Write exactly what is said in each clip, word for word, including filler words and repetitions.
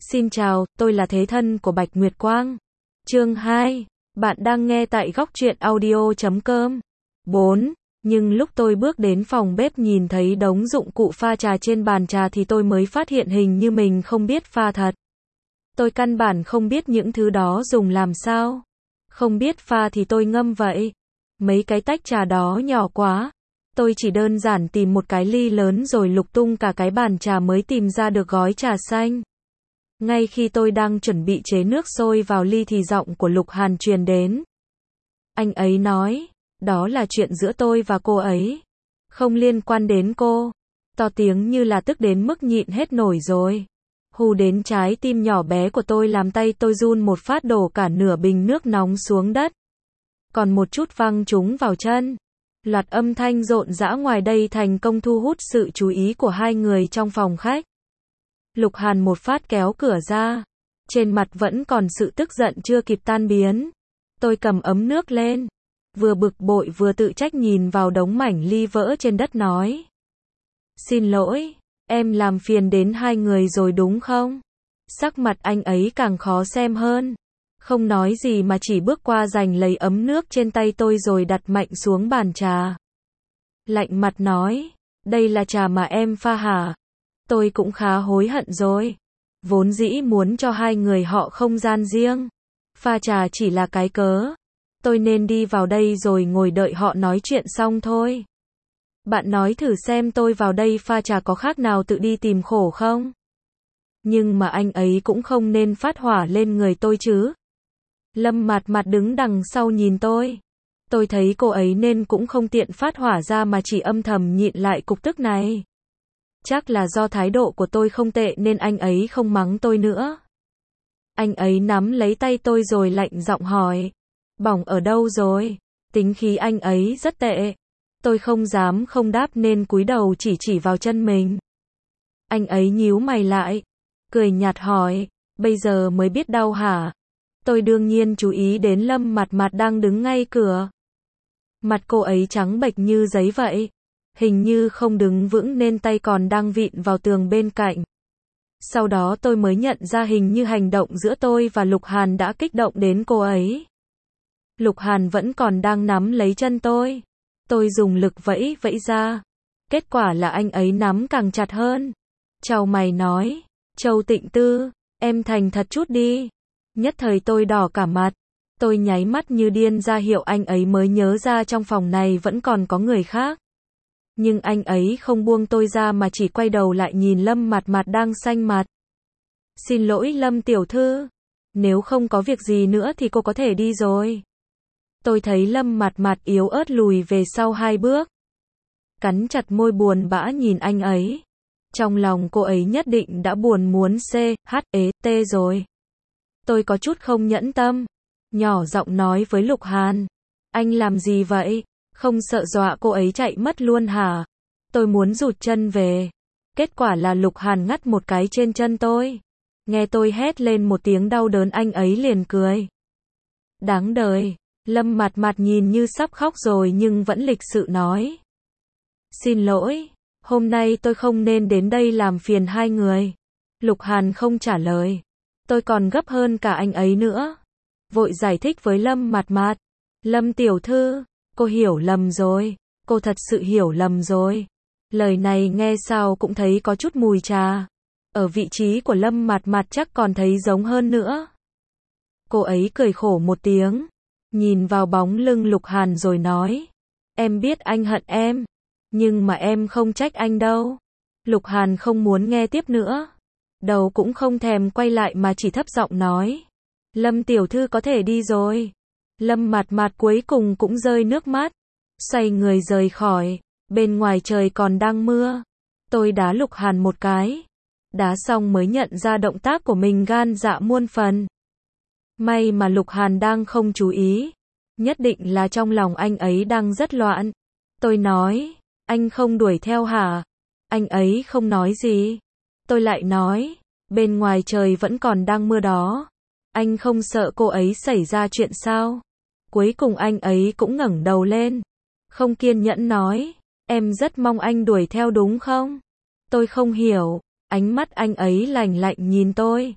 Xin chào, tôi là Thế Thân của Bạch Nguyệt Quang. Chương hai. Bạn đang nghe tại góc truyện audio chấm com. bốn. Nhưng lúc tôi bước đến phòng bếp nhìn thấy đống dụng cụ pha trà trên bàn trà thì tôi mới phát hiện hình như mình không biết pha thật. Tôi căn bản không biết những thứ đó dùng làm sao. Không biết pha thì tôi ngâm vậy. Mấy cái tách trà đó nhỏ quá. Tôi chỉ đơn giản tìm một cái ly lớn rồi lục tung cả cái bàn trà mới tìm ra được gói trà xanh. Ngay khi tôi đang chuẩn bị chế nước sôi vào ly thì giọng của Lục Hàn truyền đến. Anh ấy nói, đó là chuyện giữa tôi và cô ấy. Không liên quan đến cô. To tiếng như là tức đến mức nhịn hết nổi rồi. Hù đến trái tim nhỏ bé của tôi làm tay tôi run một phát đổ cả nửa bình nước nóng xuống đất. Còn một chút văng trúng vào chân. Loạt âm thanh rộn rã ngoài đây thành công thu hút sự chú ý của hai người trong phòng khách. Lục Hàn một phát kéo cửa ra. Trên mặt vẫn còn sự tức giận chưa kịp tan biến. Tôi cầm ấm nước lên. Vừa bực bội vừa tự trách nhìn vào đống mảnh ly vỡ trên đất nói. Xin lỗi, em làm phiền đến hai người rồi đúng không? Sắc mặt anh ấy càng khó xem hơn. Không nói gì mà chỉ bước qua giành lấy ấm nước trên tay tôi rồi đặt mạnh xuống bàn trà. Lạnh mặt nói, đây là trà mà em pha hả? Tôi cũng khá hối hận rồi. Vốn dĩ muốn cho hai người họ không gian riêng. Pha trà chỉ là cái cớ. Tôi nên đi vào đây rồi ngồi đợi họ nói chuyện xong thôi. Bạn nói thử xem tôi vào đây pha trà có khác nào tự đi tìm khổ không? Nhưng mà anh ấy cũng không nên phát hỏa lên người tôi chứ. Lâm Mạt Mạt đứng đằng sau nhìn tôi. Tôi thấy cô ấy nên cũng không tiện phát hỏa ra mà chỉ âm thầm nhịn lại cục tức này. Chắc là do thái độ của tôi không tệ nên anh ấy không mắng tôi nữa. Anh ấy nắm lấy tay tôi rồi lạnh giọng hỏi. Bỏng ở đâu rồi? Tính khí anh ấy rất tệ. Tôi không dám không đáp nên cúi đầu chỉ chỉ vào chân mình. Anh ấy nhíu mày lại. Cười nhạt hỏi. Bây giờ mới biết đau hả? Tôi đương nhiên chú ý đến Lâm Mạt Mạt đang đứng ngay cửa. Mặt cô ấy trắng bệch như giấy vậy. Hình như không đứng vững nên tay còn đang vịn vào tường bên cạnh. Sau đó tôi mới nhận ra hình như hành động giữa tôi và Lục Hàn đã kích động đến cô ấy. Lục Hàn vẫn còn đang nắm lấy chân tôi. Tôi dùng lực vẫy vẫy ra. Kết quả là anh ấy nắm càng chặt hơn. Chào mày nói. Châu Tịnh Tư, em thành thật chút đi. Nhất thời tôi đỏ cả mặt. Tôi nháy mắt như điên ra hiệu anh ấy mới nhớ ra trong phòng này vẫn còn có người khác. Nhưng anh ấy không buông tôi ra mà chỉ quay đầu lại nhìn Lâm Mạt Mạt đang xanh mặt. Xin lỗi Lâm tiểu thư. Nếu không có việc gì nữa thì cô có thể đi rồi. Tôi thấy Lâm Mạt Mạt yếu ớt lùi về sau hai bước. Cắn chặt môi buồn bã nhìn anh ấy. Trong lòng cô ấy nhất định đã buồn muốn C, H, E, T rồi. Tôi có chút không nhẫn tâm. Nhỏ giọng nói với Lục Hàn. Anh làm gì vậy? Không sợ dọa cô ấy chạy mất luôn hả? Tôi muốn rụt chân về. Kết quả là Lục Hàn ngắt một cái trên chân tôi. Nghe tôi hét lên một tiếng đau đớn anh ấy liền cười. Đáng đời. Lâm Mạt Mạt nhìn như sắp khóc rồi nhưng vẫn lịch sự nói. Xin lỗi. Hôm nay tôi không nên đến đây làm phiền hai người. Lục Hàn không trả lời. Tôi còn gấp hơn cả anh ấy nữa. Vội giải thích với Lâm Mạt Mạt. Lâm tiểu thư. Cô hiểu lầm rồi. Cô thật sự hiểu lầm rồi. Lời này nghe sao cũng thấy có chút mùi trà. Ở vị trí của Lâm Mạt Mạt chắc còn thấy giống hơn nữa. Cô ấy cười khổ một tiếng. Nhìn vào bóng lưng Lục Hàn rồi nói. Em biết anh hận em. Nhưng mà em không trách anh đâu. Lục Hàn không muốn nghe tiếp nữa. Đầu cũng không thèm quay lại mà chỉ thấp giọng nói. Lâm tiểu thư có thể đi rồi. Lâm Mạt Mạt cuối cùng cũng rơi nước mắt. Xoay người rời khỏi. Bên ngoài trời còn đang mưa. Tôi đá Lục Hàn một cái. Đá xong mới nhận ra động tác của mình gan dạ muôn phần. May mà Lục Hàn đang không chú ý. Nhất định là trong lòng anh ấy đang rất loạn. Tôi nói. Anh không đuổi theo hả? Anh ấy không nói gì. Tôi lại nói. Bên ngoài trời vẫn còn đang mưa đó. Anh không sợ cô ấy xảy ra chuyện sao? Cuối cùng anh ấy cũng ngẩng đầu lên. Không kiên nhẫn nói. Em rất mong anh đuổi theo đúng không? Tôi không hiểu. Ánh mắt anh ấy lạnh lạnh nhìn tôi.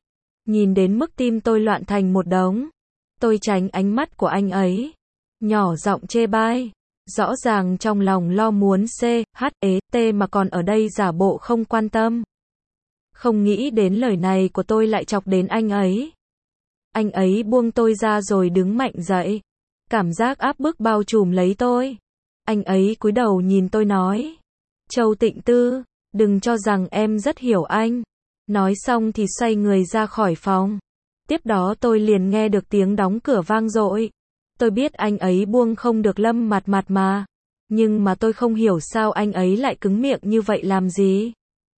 Nhìn đến mức tim tôi loạn thành một đống. Tôi tránh ánh mắt của anh ấy. Nhỏ giọng chê bai. Rõ ràng trong lòng lo muốn C, H, E, T mà còn ở đây giả bộ không quan tâm. Không nghĩ đến lời này của tôi lại chọc đến anh ấy. Anh ấy buông tôi ra rồi đứng mạnh dậy. Cảm giác áp bức bao trùm lấy tôi. Anh ấy cúi đầu nhìn tôi nói. Châu Tịnh Tư, đừng cho rằng em rất hiểu anh. Nói xong thì xoay người ra khỏi phòng. Tiếp đó tôi liền nghe được tiếng đóng cửa vang dội. Tôi biết anh ấy buông không được Lâm Mạt Mạt mà. Nhưng mà tôi không hiểu sao anh ấy lại cứng miệng như vậy làm gì.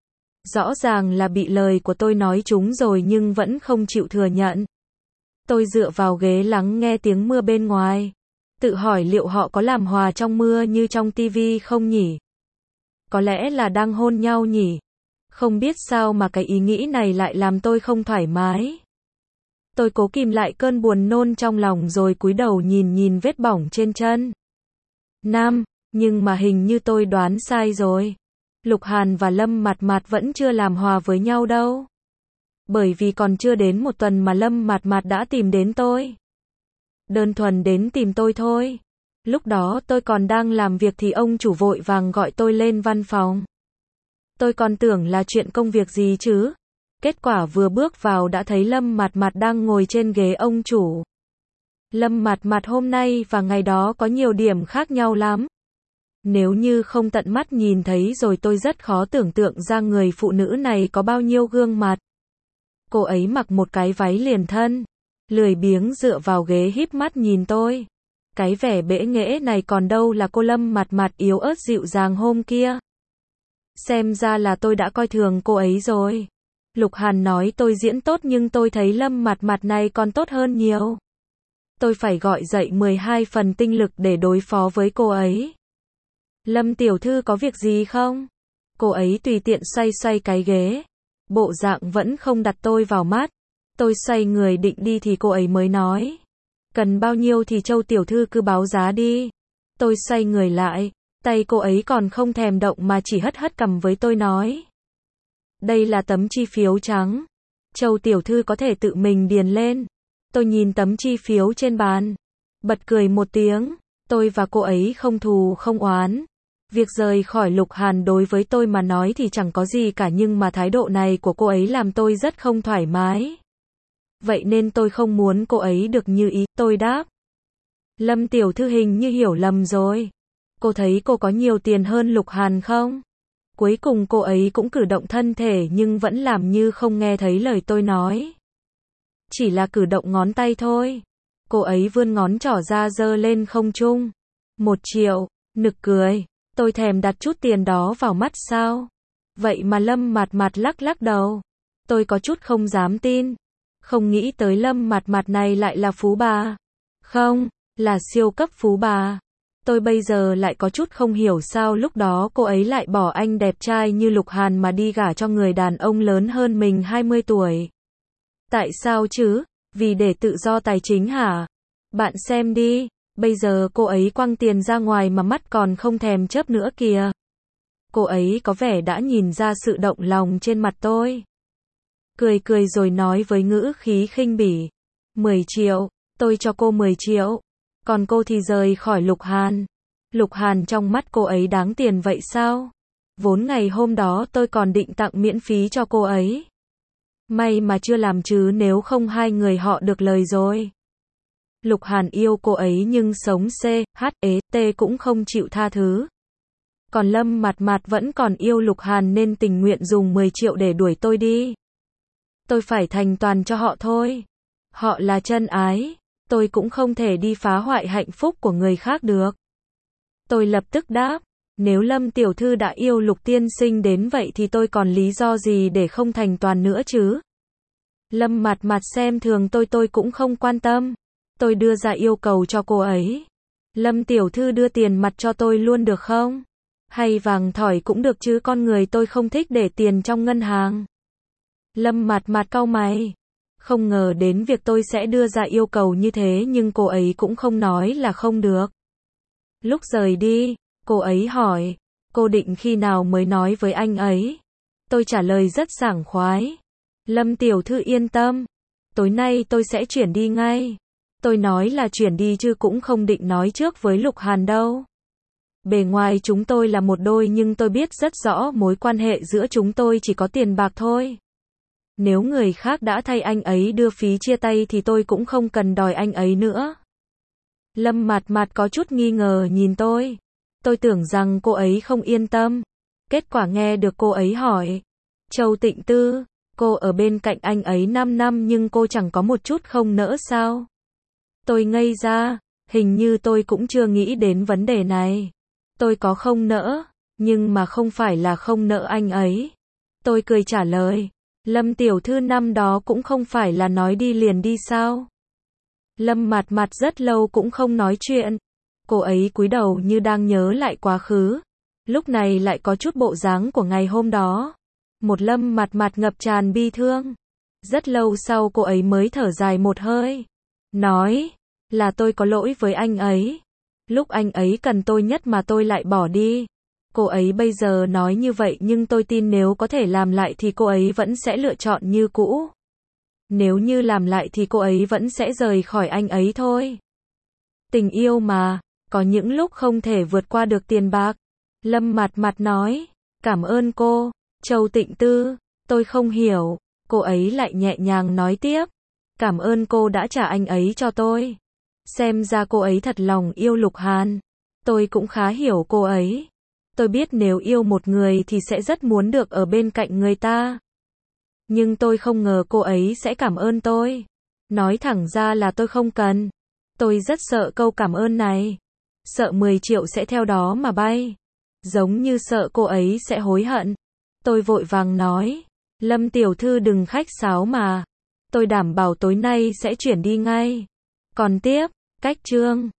Rõ ràng là bị lời của tôi nói trúng rồi nhưng vẫn không chịu thừa nhận. Tôi dựa vào ghế lắng nghe tiếng mưa bên ngoài. Tự hỏi liệu họ có làm hòa trong mưa như trong tivi không nhỉ? Có lẽ là đang hôn nhau nhỉ? Không biết sao mà cái ý nghĩ này lại làm tôi không thoải mái. Tôi cố kìm lại cơn buồn nôn trong lòng rồi cúi đầu nhìn nhìn vết bỏng trên chân. Nam, nhưng mà hình như tôi đoán sai rồi. Lục Hàn và Lâm Mạt Mạt vẫn chưa làm hòa với nhau đâu. Bởi vì còn chưa đến một tuần mà Lâm Mạt Mạt đã tìm đến tôi. Đơn thuần đến tìm tôi thôi. Lúc đó tôi còn đang làm việc thì ông chủ vội vàng gọi tôi lên văn phòng. Tôi còn tưởng là chuyện công việc gì chứ. Kết quả vừa bước vào đã thấy Lâm Mạt Mạt đang ngồi trên ghế ông chủ. Lâm Mạt Mạt hôm nay và ngày đó có nhiều điểm khác nhau lắm. Nếu như không tận mắt nhìn thấy rồi tôi rất khó tưởng tượng ra người phụ nữ này có bao nhiêu gương mặt. Cô ấy mặc một cái váy liền thân, lười biếng dựa vào ghế híp mắt nhìn tôi. Cái vẻ bẽ nghễ này còn đâu là cô Lâm Mạt Mạt yếu ớt dịu dàng hôm kia. Xem ra là tôi đã coi thường cô ấy rồi. Lục Hàn nói tôi diễn tốt nhưng tôi thấy Lâm Mạt Mạt này còn tốt hơn nhiều. Tôi phải gọi dậy mười hai phần tinh lực để đối phó với cô ấy. Lâm tiểu thư có việc gì không? Cô ấy tùy tiện xoay xoay cái ghế. Bộ dạng vẫn không đặt tôi vào mắt. Tôi xoay người định đi thì cô ấy mới nói. Cần bao nhiêu thì Châu tiểu thư cứ báo giá đi. Tôi xoay người lại. Tay cô ấy còn không thèm động mà chỉ hất hất cằm với tôi nói. Đây là tấm chi phiếu trắng. Châu tiểu thư có thể tự mình điền lên. Tôi nhìn tấm chi phiếu trên bàn. Bật cười một tiếng. Tôi và cô ấy không thù không oán. Việc rời khỏi Lục Hàn đối với tôi mà nói thì chẳng có gì cả nhưng mà thái độ này của cô ấy làm tôi rất không thoải mái. Vậy nên tôi không muốn cô ấy được như ý, tôi đáp. Lâm tiểu thư hình như hiểu lầm rồi. Cô thấy cô có nhiều tiền hơn Lục Hàn không? Cuối cùng cô ấy cũng cử động thân thể nhưng vẫn làm như không nghe thấy lời tôi nói. Chỉ là cử động ngón tay thôi. Cô ấy vươn ngón trỏ ra giơ lên không trung. Một triệu, nực cười. Tôi thèm đặt chút tiền đó vào mắt sao? Vậy mà Lâm Mạt Mạt lắc lắc đầu. Tôi có chút không dám tin. Không nghĩ tới Lâm Mạt Mạt này lại là phú bà. Không, là siêu cấp phú bà. Tôi bây giờ lại có chút không hiểu sao lúc đó cô ấy lại bỏ anh đẹp trai như Lục Hàn mà đi gả cho người đàn ông lớn hơn mình hai mươi tuổi. Tại sao chứ? Vì để tự do tài chính hả? Bạn xem đi, bây giờ cô ấy quăng tiền ra ngoài mà mắt còn không thèm chớp nữa kìa. Cô ấy có vẻ đã nhìn ra sự động lòng trên mặt tôi. Cười cười rồi nói với ngữ khí khinh bỉ. mười triệu, tôi cho cô mười triệu. Còn cô thì rời khỏi Lục Hàn. Lục Hàn trong mắt cô ấy đáng tiền vậy sao? Vốn ngày hôm đó tôi còn định tặng miễn phí cho cô ấy. May mà chưa làm chứ nếu không hai người họ được lời rồi. Lục Hàn yêu cô ấy nhưng sống C, H, E, T cũng không chịu tha thứ. Còn Lâm Mạt Mạt vẫn còn yêu Lục Hàn nên tình nguyện dùng mười triệu để đuổi tôi đi. Tôi phải thành toàn cho họ thôi. Họ là chân ái. Tôi cũng không thể đi phá hoại hạnh phúc của người khác được. Tôi lập tức đáp. Nếu Lâm tiểu thư đã yêu Lục tiên sinh đến vậy thì tôi còn lý do gì để không thành toàn nữa chứ? Lâm Mạt Mạt xem thường tôi tôi cũng không quan tâm. Tôi đưa ra yêu cầu cho cô ấy. Lâm tiểu thư đưa tiền mặt cho tôi luôn được không? Hay vàng thỏi cũng được chứ con người tôi không thích để tiền trong ngân hàng. Lâm Mạt Mạt cau mày. Không ngờ đến việc tôi sẽ đưa ra yêu cầu như thế nhưng cô ấy cũng không nói là không được. Lúc rời đi, cô ấy hỏi, cô định khi nào mới nói với anh ấy? Tôi trả lời rất sảng khoái. Lâm tiểu thư yên tâm, tối nay tôi sẽ chuyển đi ngay. Tôi nói là chuyển đi chứ cũng không định nói trước với Lục Hàn đâu. Bề ngoài chúng tôi là một đôi nhưng tôi biết rất rõ mối quan hệ giữa chúng tôi chỉ có tiền bạc thôi. Nếu người khác đã thay anh ấy đưa phí chia tay thì tôi cũng không cần đòi anh ấy nữa. Lâm Mạt Mạt có chút nghi ngờ nhìn tôi. Tôi tưởng rằng cô ấy không yên tâm. Kết quả nghe được cô ấy hỏi. Châu Tịnh Tư, cô ở bên cạnh anh ấy năm năm nhưng cô chẳng có một chút không nỡ sao? Tôi ngây ra, hình như tôi cũng chưa nghĩ đến vấn đề này. Tôi có không nỡ, nhưng mà không phải là không nỡ anh ấy. Tôi cười trả lời, Lâm tiểu thư năm đó cũng không phải là nói đi liền đi sao? Lâm Mạt Mạt rất lâu cũng không nói chuyện. Cô ấy cúi đầu như đang nhớ lại quá khứ. Lúc này lại có chút bộ dáng của ngày hôm đó. Một Lâm Mạt Mạt ngập tràn bi thương. Rất lâu sau cô ấy mới thở dài một hơi. Nói, là tôi có lỗi với anh ấy. Lúc anh ấy cần tôi nhất mà tôi lại bỏ đi. Cô ấy bây giờ nói như vậy nhưng tôi tin nếu có thể làm lại thì cô ấy vẫn sẽ lựa chọn như cũ. Nếu như làm lại thì cô ấy vẫn sẽ rời khỏi anh ấy thôi. Tình yêu mà, có những lúc không thể vượt qua được tiền bạc. Lâm Mạt Mạt nói, cảm ơn cô, Châu Tịnh Tư, tôi không hiểu. Cô ấy lại nhẹ nhàng nói tiếp, cảm ơn cô đã trả anh ấy cho tôi. Xem ra cô ấy thật lòng yêu Lục Hàn. Tôi cũng khá hiểu cô ấy. Tôi biết nếu yêu một người thì sẽ rất muốn được ở bên cạnh người ta. Nhưng tôi không ngờ cô ấy sẽ cảm ơn tôi. Nói thẳng ra là tôi không cần. Tôi rất sợ câu cảm ơn này. Sợ mười triệu sẽ theo đó mà bay. Giống như sợ cô ấy sẽ hối hận. Tôi vội vàng nói, Lâm tiểu thư đừng khách sáo mà. Tôi đảm bảo tối nay sẽ chuyển đi ngay. Còn tiếp, cách chương